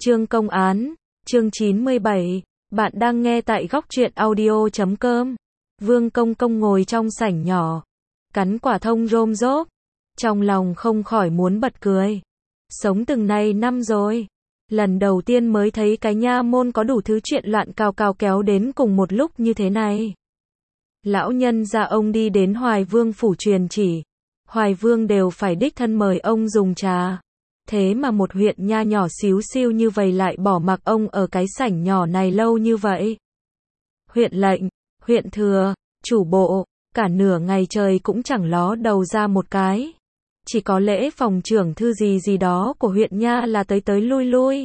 Chương công án, chương 97, bạn đang nghe tại góc truyện audio.com. Vương Công Công ngồi trong sảnh nhỏ, cắn quả thông rôm rốp, trong lòng không khỏi muốn bật cười. Sống từng này năm rồi, lần đầu tiên mới thấy cái nha môn có đủ thứ chuyện loạn cào cào kéo đến cùng một lúc như thế này. Lão nhân gia ông đi đến Hoài Vương phủ truyền chỉ, Hoài Vương đều phải đích thân mời ông dùng trà. Thế mà một huyện nha nhỏ xíu xiu như vậy lại bỏ mặc ông ở cái sảnh nhỏ này lâu như vậy. Huyện lệnh, huyện thừa, chủ bộ, cả nửa ngày trời cũng chẳng ló đầu ra một cái. Chỉ có lễ phòng trưởng thư gì đó của huyện nha là tới lui lui.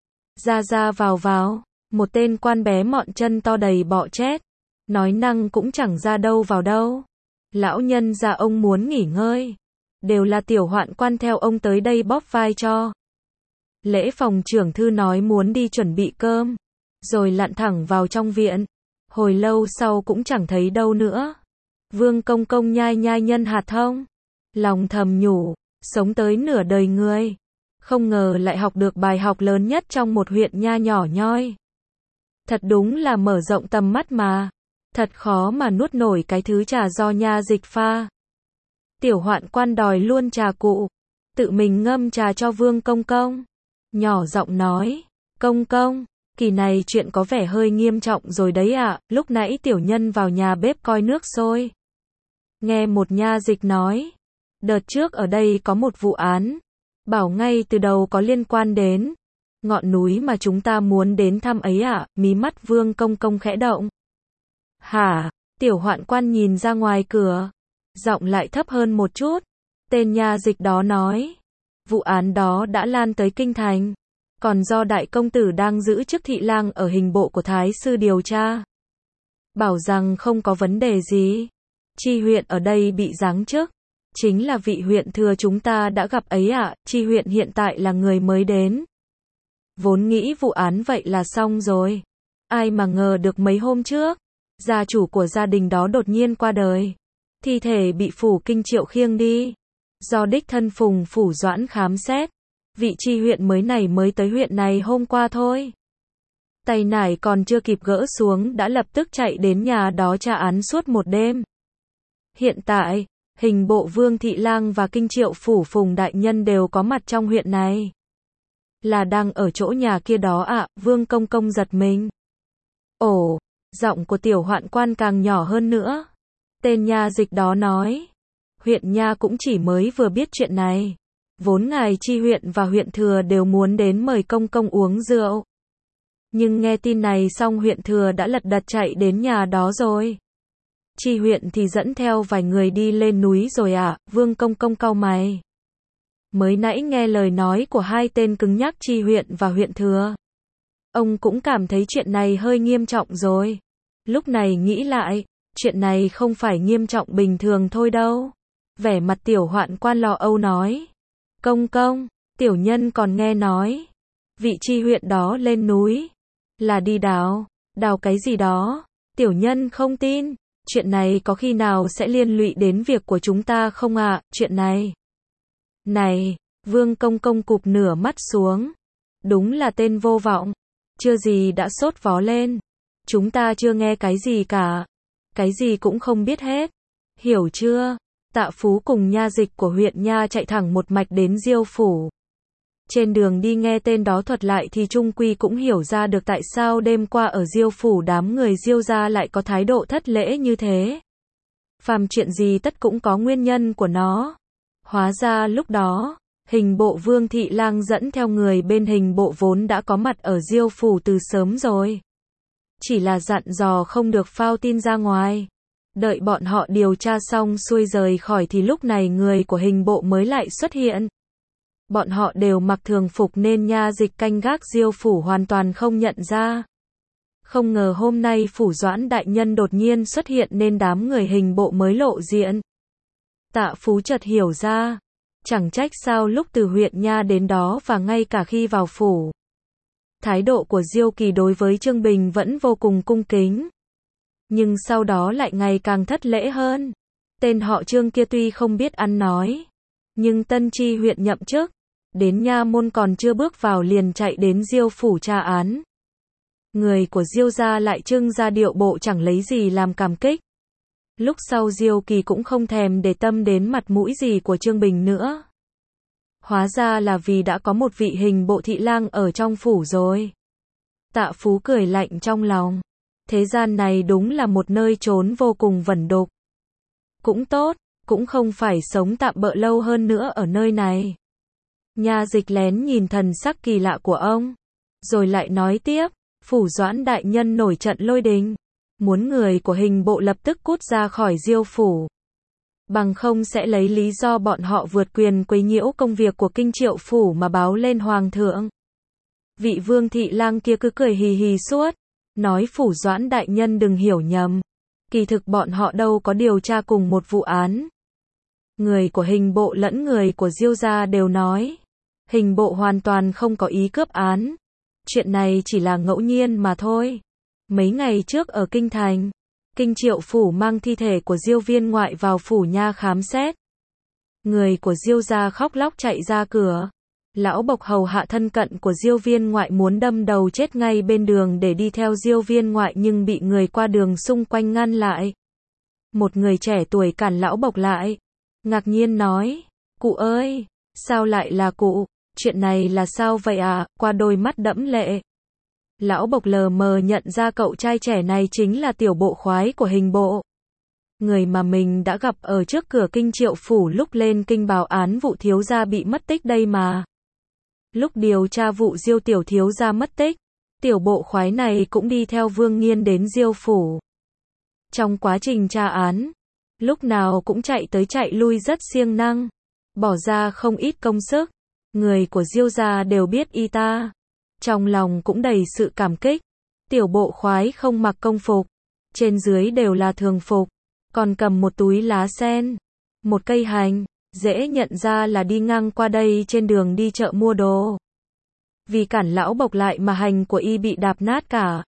Ra vào, một tên quan bé mọn chân to đầy bọ chét, nói năng cũng chẳng ra đâu vào đâu. Lão nhân gia ông muốn nghỉ ngơi, đều là tiểu hoạn quan theo ông tới đây bóp vai cho. Lễ phòng trưởng thư nói muốn đi chuẩn bị cơm, rồi lặn thẳng vào trong viện. Hồi lâu sau cũng chẳng thấy đâu nữa. Vương Công Công nhai nhân hạt thông, lòng thầm nhủ, sống tới nửa đời người, không ngờ lại học được bài học lớn nhất trong một huyện nha nhỏ nhoi. Thật đúng là mở rộng tầm mắt mà, thật khó mà nuốt nổi cái thứ trà do nha dịch pha. Tiểu hoạn quan đòi luôn trà cụ, tự mình ngâm trà cho Vương Công Công, nhỏ giọng nói, Công Công, kỳ này chuyện có vẻ hơi nghiêm trọng rồi đấy ạ. Lúc nãy tiểu nhân vào nhà bếp coi nước sôi, nghe một nha dịch nói, đợt trước ở đây có một vụ án, bảo ngay từ đầu có liên quan đến ngọn núi mà chúng ta muốn đến thăm ấy ạ. Mí mắt Vương Công Công khẽ động. Hả? Tiểu hoạn quan nhìn ra ngoài cửa, giọng lại thấp hơn một chút. Tên nha dịch đó nói, vụ án đó đã lan tới kinh thành, còn do đại công tử đang giữ chức thị lang ở hình bộ của thái sư điều tra, bảo rằng không có vấn đề gì. Chi huyện ở đây bị giáng chức, chính là vị huyện thừa chúng ta đã gặp ấy ạ. Chi huyện hiện tại là người mới đến. Vốn nghĩ vụ án vậy là xong rồi, ai mà ngờ được mấy hôm trước, gia chủ của gia đình đó đột nhiên qua đời. Thi thể bị phủ Kinh Triệu khiêng đi, do đích thân Phùng phủ Doãn khám xét. Vị chi huyện mới này mới tới huyện này hôm qua thôi. Tay nải còn chưa kịp gỡ xuống đã lập tức chạy đến nhà đó tra án suốt một đêm. Hiện tại, hình bộ Vương Thị Lang và Kinh Triệu phủ Phùng đại nhân đều có mặt trong huyện này. Là đang ở chỗ nhà kia đó ạ. Vương Công Công giật mình. Ồ, giọng của tiểu hoạn quan càng nhỏ hơn nữa. Tên nha dịch đó nói, huyện nha cũng chỉ mới vừa biết chuyện này. Vốn ngài chi huyện và huyện thừa đều muốn đến mời Công Công uống rượu. Nhưng nghe tin này xong huyện thừa đã lật đật chạy đến nhà đó rồi. Chi huyện thì dẫn theo vài người đi lên núi rồi ạ. Vương Công Công cau mày. Mới nãy nghe lời nói của hai tên cứng nhắc chi huyện và huyện thừa, ông cũng cảm thấy chuyện này hơi nghiêm trọng rồi. Lúc này nghĩ lại, chuyện này không phải nghiêm trọng bình thường thôi đâu. Vẻ mặt tiểu hoạn quan lo âu nói, Công Công, tiểu nhân còn nghe nói, vị chi huyện đó lên núi, là đi đào cái gì đó. Tiểu nhân không tin, chuyện này có khi nào sẽ liên lụy đến việc của chúng ta không ạ? Chuyện này, Vương Công Công cụp nửa mắt xuống. Đúng là tên vô vọng, chưa gì đã sốt vó lên. Chúng ta chưa nghe cái gì cả, cái gì cũng không biết hết, hiểu chưa? Tạ Phú cùng nha dịch của huyện nha chạy thẳng một mạch đến Diêu phủ. Trên đường đi nghe tên đó thuật lại thì chung quy cũng hiểu ra được tại sao đêm qua ở Diêu phủ đám người Diêu gia lại có thái độ thất lễ như thế. Phàm chuyện gì tất cũng có nguyên nhân của nó. Hóa ra lúc đó, hình bộ Vương Thị Lang dẫn theo người bên hình bộ vốn đã có mặt ở Diêu phủ từ sớm rồi. Chỉ là dặn dò không được phao tin ra ngoài. Đợi bọn họ điều tra xong xuôi rời khỏi thì lúc này người của hình bộ mới lại xuất hiện. Bọn họ đều mặc thường phục nên nha dịch canh gác Diêu phủ hoàn toàn không nhận ra. Không ngờ hôm nay phủ Doãn đại nhân đột nhiên xuất hiện nên đám người hình bộ mới lộ diện. Tạ Phú chợt hiểu ra, chẳng trách sao lúc từ huyện nha đến đó và ngay cả khi vào phủ, thái độ của Diêu Kỳ đối với Trương Bình vẫn vô cùng cung kính. Nhưng sau đó lại ngày càng thất lễ hơn. Tên họ Trương kia tuy không biết ăn nói, nhưng tân tri huyện nhậm chức, đến nha môn còn chưa bước vào liền chạy đến Diêu phủ tra án. Người của Diêu gia lại trưng ra điệu bộ chẳng lấy gì làm cảm kích. Lúc sau Diêu Kỳ cũng không thèm để tâm đến mặt mũi gì của Trương Bình nữa. Hóa ra là vì đã có một vị hình bộ thị lang ở trong phủ rồi. Tạ Phú cười lạnh trong lòng. Thế gian này đúng là một nơi trốn vô cùng vẩn đục. Cũng tốt, cũng không phải sống tạm bợ lâu hơn nữa ở nơi này. Nha Dịch lén nhìn thần sắc kỳ lạ của ông, rồi lại nói tiếp, phủ Doãn đại nhân nổi trận lôi đình, muốn người của hình bộ lập tức cút ra khỏi Diêu phủ. Bằng không sẽ lấy lý do bọn họ vượt quyền quấy nhiễu công việc của Kinh Triệu phủ mà báo lên hoàng thượng. Vị Vương thị lang kia cứ cười hì hì suốt, nói phủ Doãn đại nhân đừng hiểu nhầm, kỳ thực bọn họ đâu có điều tra cùng một vụ án. Người của hình bộ lẫn người của Diêu gia đều nói, hình bộ hoàn toàn không có ý cướp án. Chuyện này chỉ là ngẫu nhiên mà thôi. Mấy ngày trước ở Kinh Thành, Kinh Triệu phủ mang thi thể của Diêu viên ngoại vào phủ nha khám xét. Người của Diêu gia khóc lóc chạy ra cửa. Lão Bộc hầu hạ thân cận của Diêu viên ngoại muốn đâm đầu chết ngay bên đường để đi theo Diêu viên ngoại nhưng bị người qua đường xung quanh ngăn lại. Một người trẻ tuổi cản Lão Bộc lại, ngạc nhiên nói, cụ ơi, sao lại là cụ, chuyện này là sao vậy à, qua đôi mắt đẫm lệ. Lão Bộc lờ mờ nhận ra cậu trai trẻ này chính là tiểu bộ khoái của hình bộ. Người mà mình đã gặp ở trước cửa Kinh Triệu phủ lúc lên kinh báo án vụ thiếu gia bị mất tích đây mà. Lúc điều tra vụ Diêu tiểu thiếu gia mất tích, tiểu bộ khoái này cũng đi theo Vương Nghiên đến Diêu phủ. Trong quá trình tra án, lúc nào cũng chạy tới chạy lui rất siêng năng, bỏ ra không ít công sức. Người của Diêu gia đều biết y ta, trong lòng cũng đầy sự cảm kích. Tiểu bộ khoái không mặc công phục, trên dưới đều là thường phục, còn cầm một túi lá sen, một cây hành, dễ nhận ra là đi ngang qua đây trên đường đi chợ mua đồ. Vì cản Lão Bộc lại mà hành của y bị đạp nát cả.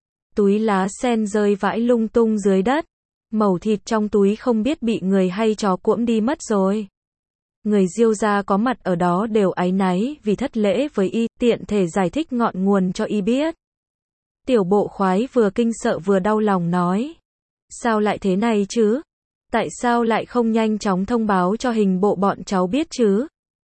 Túi lá sen rơi vãi lung tung dưới đất, mẩu thịt trong túi không biết bị người hay chó cuỗm đi mất rồi. Người Diêu gia có mặt ở đó đều áy náy vì thất lễ với y, tiện thể giải thích ngọn nguồn cho y biết. Tiểu bộ khoái vừa kinh sợ vừa đau lòng nói, sao lại thế này chứ? Tại sao lại không nhanh chóng thông báo cho hình bộ bọn cháu biết chứ?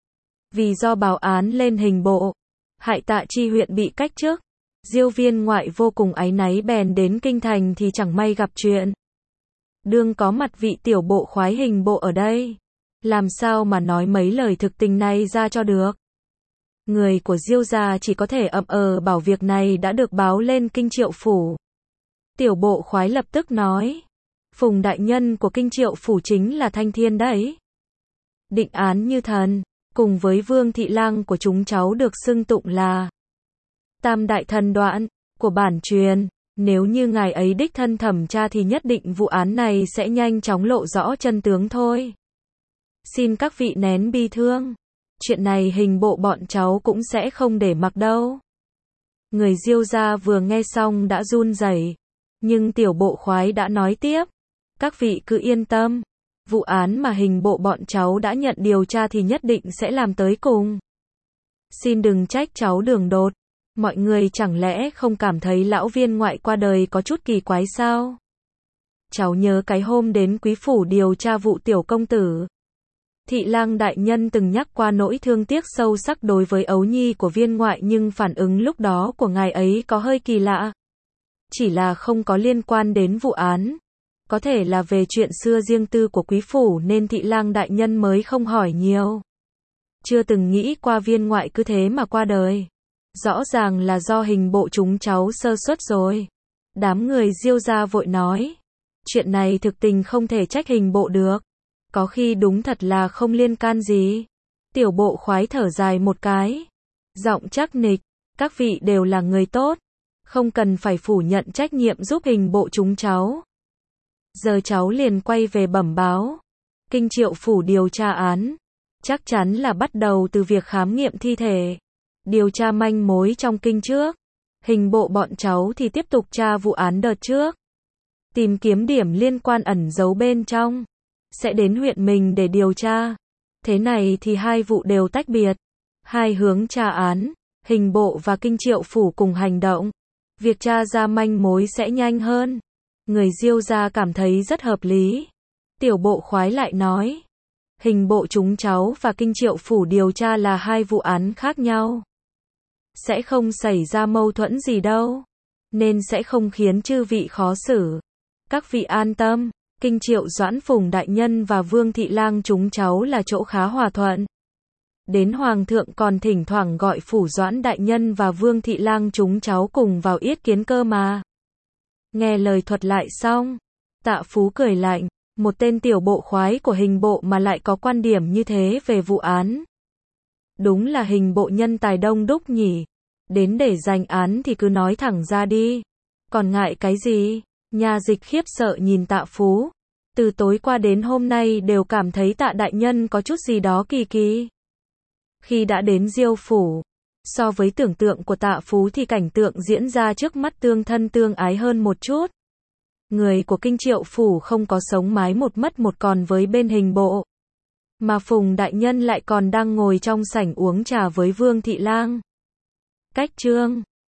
Vì do báo án lên hình bộ, hại Tạ Chi huyện bị cách chức, Diêu viên ngoại vô cùng áy náy bèn đến kinh thành thì chẳng may gặp chuyện. Đương có mặt vị tiểu bộ khoái hình bộ ở đây, làm sao mà nói mấy lời thực tình này ra cho được. Người của Diêu gia chỉ có thể ậm bảo việc này đã được báo lên Kinh Triệu phủ. Tiểu bộ khoái lập tức nói, Phùng đại nhân của Kinh Triệu phủ chính là Thanh Thiên đấy. Định án như thần, cùng với Vương thị lang của chúng cháu được xưng tụng là Tam đại thần đoạn của bản truyền. Nếu như ngài ấy đích thân thẩm tra thì nhất định vụ án này sẽ nhanh chóng lộ rõ chân tướng thôi. Xin các vị nén bi thương. Chuyện này hình bộ bọn cháu cũng sẽ không để mặc đâu. Người Diêu gia vừa nghe xong đã run rẩy, nhưng tiểu bộ khoái đã nói tiếp. Các vị cứ yên tâm. Vụ án mà hình bộ bọn cháu đã nhận điều tra thì nhất định sẽ làm tới cùng. Xin đừng trách cháu đường đột. Mọi người chẳng lẽ không cảm thấy lão viên ngoại qua đời có chút kỳ quái sao? Cháu nhớ cái hôm đến quý phủ điều tra vụ tiểu công tử. Thị lang đại nhân từng nhắc qua nỗi thương tiếc sâu sắc đối với ấu nhi của viên ngoại nhưng phản ứng lúc đó của ngài ấy có hơi kỳ lạ. Chỉ là không có liên quan đến vụ án. Có thể là về chuyện xưa riêng tư của quý phủ nên thị lang đại nhân mới không hỏi nhiều. Chưa từng nghĩ qua viên ngoại cứ thế mà qua đời. Rõ ràng là do hình bộ chúng cháu sơ suất rồi. Đám người Diêu gia vội nói. Chuyện này thực tình không thể trách hình bộ được. Có khi đúng thật là không liên can gì. Tiểu bộ khoái thở dài một cái. Giọng chắc nịch. Các vị đều là người tốt. Không cần phải phủ nhận trách nhiệm giúp hình bộ chúng cháu. Giờ cháu liền quay về bẩm báo. Kinh Triệu phủ điều tra án. Chắc chắn là bắt đầu từ việc khám nghiệm thi thể. Điều tra manh mối trong kinh trước. Hình bộ bọn cháu thì tiếp tục tra vụ án đợt trước. Tìm kiếm điểm liên quan ẩn giấu bên trong. Sẽ đến huyện mình để điều tra. Thế này thì hai vụ đều tách biệt. Hai hướng tra án, hình bộ và kinh triệu phủ cùng hành động. Việc tra ra manh mối sẽ nhanh hơn. Người Diêu gia cảm thấy rất hợp lý. Tiểu bộ khoái lại nói. Hình bộ chúng cháu và kinh triệu phủ điều tra là hai vụ án khác nhau. Sẽ không xảy ra mâu thuẫn gì đâu. Nên sẽ không khiến chư vị khó xử. Các vị an tâm, kinh triệu Doãn Phùng đại nhân và Vương thị lang chúng cháu là chỗ khá hòa thuận. Đến Hoàng thượng còn thỉnh thoảng gọi phủ Doãn đại nhân và Vương thị lang chúng cháu cùng vào yết kiến cơ mà. Nghe lời thuật lại xong, Tạ Phú cười lạnh, một tên tiểu bộ khoái của hình bộ mà lại có quan điểm như thế về vụ án. Đúng là hình bộ nhân tài đông đúc nhỉ. Đến để giành án thì cứ nói thẳng ra đi. Còn ngại cái gì? Nhà Dịch khiếp sợ nhìn Tạ Phú. Từ tối qua đến hôm nay đều cảm thấy Tạ đại nhân có chút gì đó kỳ kỳ. Khi đã đến Diêu phủ, so với tưởng tượng của Tạ Phú thì cảnh tượng diễn ra trước mắt tương thân tương ái hơn một chút. Người của kinh triệu phủ không có sống mái một mất một còn với bên hình bộ. Mà Phùng đại nhân lại còn đang ngồi trong sảnh uống trà với Vương thị lang. Cách chương